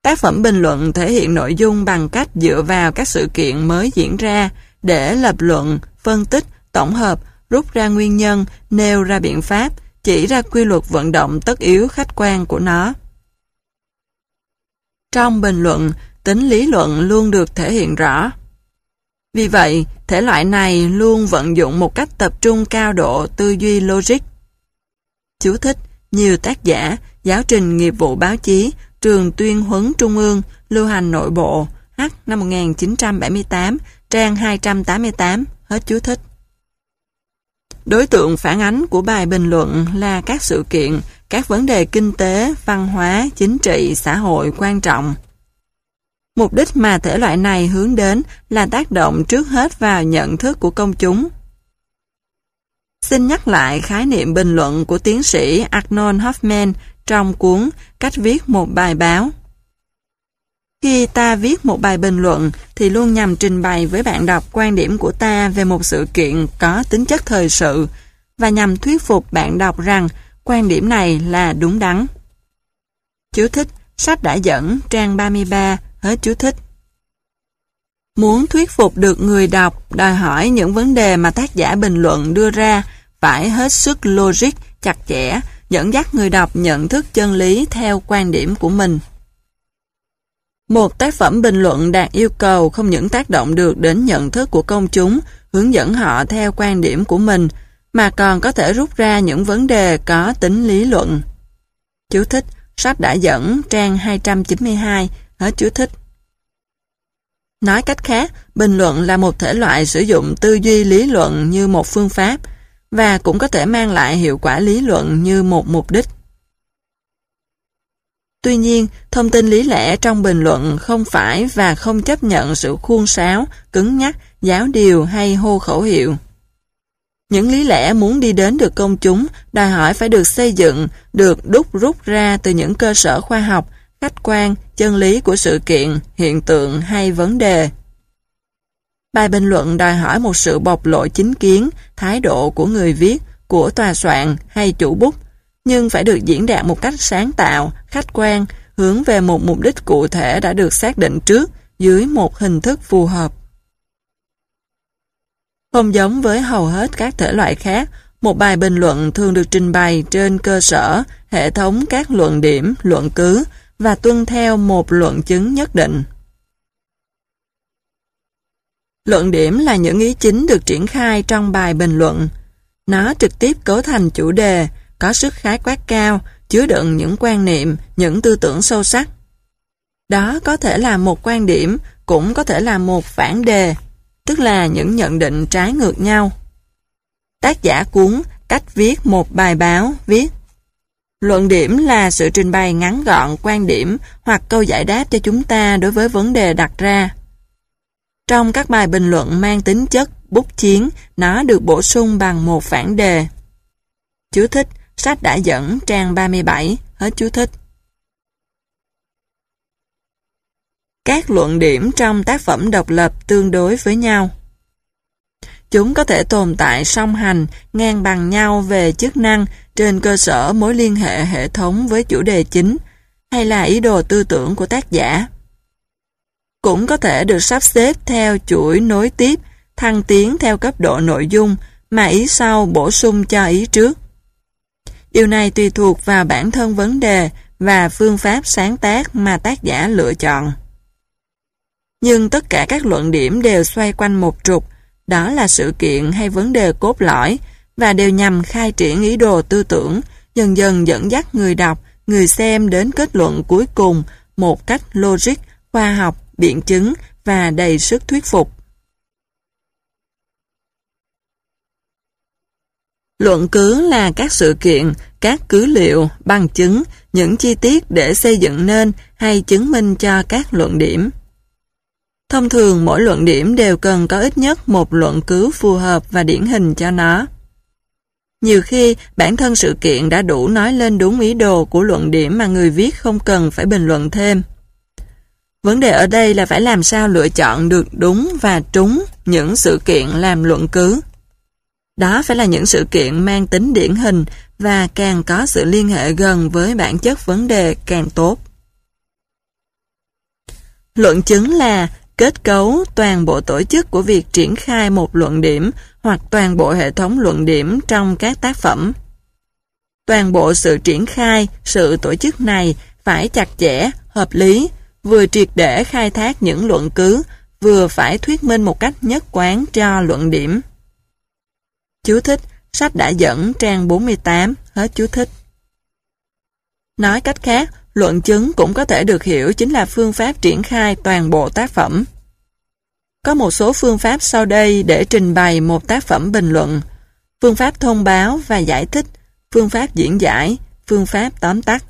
Speaker 1: Tác phẩm bình luận thể hiện nội dung bằng cách dựa vào các sự kiện mới diễn ra để lập luận, phân tích, tổng hợp, rút ra nguyên nhân, nêu ra biện pháp, chỉ ra quy luật vận động tất yếu khách quan của nó. Trong bình luận, tính lý luận luôn được thể hiện rõ. Vì vậy, thể loại này luôn vận dụng một cách tập trung cao độ tư duy logic. Chú thích: nhiều tác giả, giáo trình nghiệp vụ báo chí, trường tuyên huấn trung ương, lưu hành nội bộ, H năm 1978, trang 288, hết chú thích. Đối tượng phản ánh của bài bình luận là các sự kiện, các vấn đề kinh tế, văn hóa, chính trị, xã hội quan trọng. Mục đích mà thể loại này hướng đến là tác động trước hết vào nhận thức của công chúng. Xin nhắc lại khái niệm bình luận của tiến sĩ Arnold Hoffman trong cuốn Cách viết một bài báo. Khi ta viết một bài bình luận thì luôn nhằm trình bày với bạn đọc quan điểm của ta về một sự kiện có tính chất thời sự và nhằm thuyết phục bạn đọc rằng quan điểm này là đúng đắn. Chú thích: sách đã dẫn, trang 33, hết chú thích. Muốn thuyết phục được người đọc đòi hỏi những vấn đề mà tác giả bình luận đưa ra phải hết sức logic, chặt chẽ, dẫn dắt người đọc nhận thức chân lý theo quan điểm của mình. Một tác phẩm bình luận đạt yêu cầu không những tác động được đến nhận thức của công chúng, hướng dẫn họ theo quan điểm của mình, mà còn có thể rút ra những vấn đề có tính lý luận. Chú thích: sách đã dẫn, trang 292, hết chú thích. Nói cách khác, bình luận là một thể loại sử dụng tư duy lý luận như một phương pháp, và cũng có thể mang lại hiệu quả lý luận như một mục đích. Tuy nhiên, thông tin lý lẽ trong bình luận không phải và không chấp nhận sự khuôn sáo, cứng nhắc, giáo điều hay hô khẩu hiệu. Những lý lẽ muốn đi đến được công chúng đòi hỏi phải được xây dựng, được đúc rút ra từ những cơ sở khoa học, khách quan, chân lý của sự kiện, hiện tượng hay vấn đề. Bài bình luận đòi hỏi một sự bộc lộ chính kiến, thái độ của người viết, của tòa soạn hay chủ bút, nhưng phải được diễn đạt một cách sáng tạo, khách quan, hướng về một mục đích cụ thể đã được xác định trước, dưới một hình thức phù hợp. Không giống với hầu hết các thể loại khác, một bài bình luận thường được trình bày trên cơ sở hệ thống các luận điểm, luận cứ và tuân theo một luận chứng nhất định. Luận điểm là những ý chính được triển khai trong bài bình luận. Nó trực tiếp cấu thành chủ đề, có sức khái quát cao, chứa đựng những quan niệm, những tư tưởng sâu sắc. Đó có thể là một quan điểm, cũng có thể là một phản đề, tức là những nhận định trái ngược nhau. Tác giả cuốn Cách viết một bài báo viết: luận điểm là sự trình bày ngắn gọn quan điểm hoặc câu giải đáp cho chúng ta đối với vấn đề đặt ra. Trong các bài bình luận mang tính chất bút chiến, nó được bổ sung bằng một phản đề. Chú thích: sách đã dẫn, trang 37, hết chú thích. Các luận điểm trong tác phẩm độc lập tương đối với nhau. Chúng có thể tồn tại song hành, ngang bằng nhau về chức năng trên cơ sở mối liên hệ hệ thống với chủ đề chính, hay là ý đồ tư tưởng của tác giả. Cũng có thể được sắp xếp theo chuỗi nối tiếp, thăng tiến theo cấp độ nội dung, mà ý sau bổ sung cho ý trước. Điều này tùy thuộc vào bản thân vấn đề và phương pháp sáng tác mà tác giả lựa chọn. Nhưng tất cả các luận điểm đều xoay quanh một trục, đó là sự kiện hay vấn đề cốt lõi, và đều nhằm khai triển ý đồ tư tưởng, dần dần dẫn dắt người đọc, người xem đến kết luận cuối cùng một cách logic, khoa học, biện chứng và đầy sức thuyết phục. Luận cứ là các sự kiện, các cứ liệu, bằng chứng, những chi tiết để xây dựng nên hay chứng minh cho các luận điểm. Thông thường mỗi luận điểm đều cần có ít nhất một luận cứ phù hợp và điển hình cho nó. Nhiều khi bản thân sự kiện đã đủ nói lên đúng ý đồ của luận điểm mà người viết không cần phải bình luận thêm. Vấn đề ở đây là phải làm sao lựa chọn được đúng và trúng những sự kiện làm luận cứ. Đó phải là những sự kiện mang tính điển hình và càng có sự liên hệ gần với bản chất vấn đề càng tốt. Luận chứng là kết cấu toàn bộ tổ chức của việc triển khai một luận điểm hoặc toàn bộ hệ thống luận điểm trong các tác phẩm. Toàn bộ sự triển khai, sự tổ chức này phải chặt chẽ, hợp lý, vừa triệt để khai thác những luận cứ, vừa phải thuyết minh một cách nhất quán cho luận điểm. Chú thích, sách đã dẫn trang 48, hết chú thích. Nói cách khác, luận chứng cũng có thể được hiểu chính là phương pháp triển khai toàn bộ tác phẩm. Có một số phương pháp sau đây để trình bày một tác phẩm bình luận: phương pháp thông báo và giải thích, phương pháp diễn giải, phương pháp tóm tắt.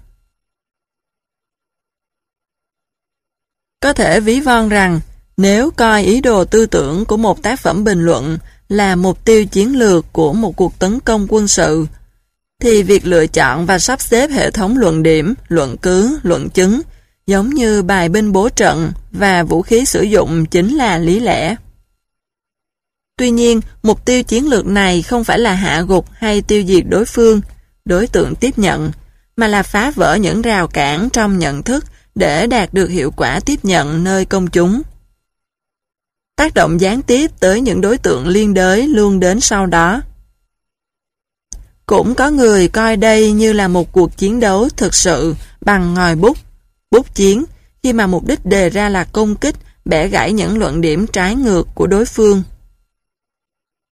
Speaker 1: Có thể ví von rằng, nếu coi ý đồ tư tưởng của một tác phẩm bình luận là mục tiêu chiến lược của một cuộc tấn công quân sự, thì việc lựa chọn và sắp xếp hệ thống luận điểm, luận cứ, luận chứng, giống như bài binh bố trận và vũ khí sử dụng chính là lý lẽ. Tuy nhiên, mục tiêu chiến lược này không phải là hạ gục hay tiêu diệt đối phương, đối tượng tiếp nhận, mà là phá vỡ những rào cản trong nhận thức để đạt được hiệu quả tiếp nhận nơi công chúng. Tác động gián tiếp tới những đối tượng liên đới luôn đến sau đó. Cũng có người coi đây như là một cuộc chiến đấu thực sự bằng ngòi bút, bút chiến, khi mà mục đích đề ra là công kích, bẻ gãy những luận điểm trái ngược của đối phương.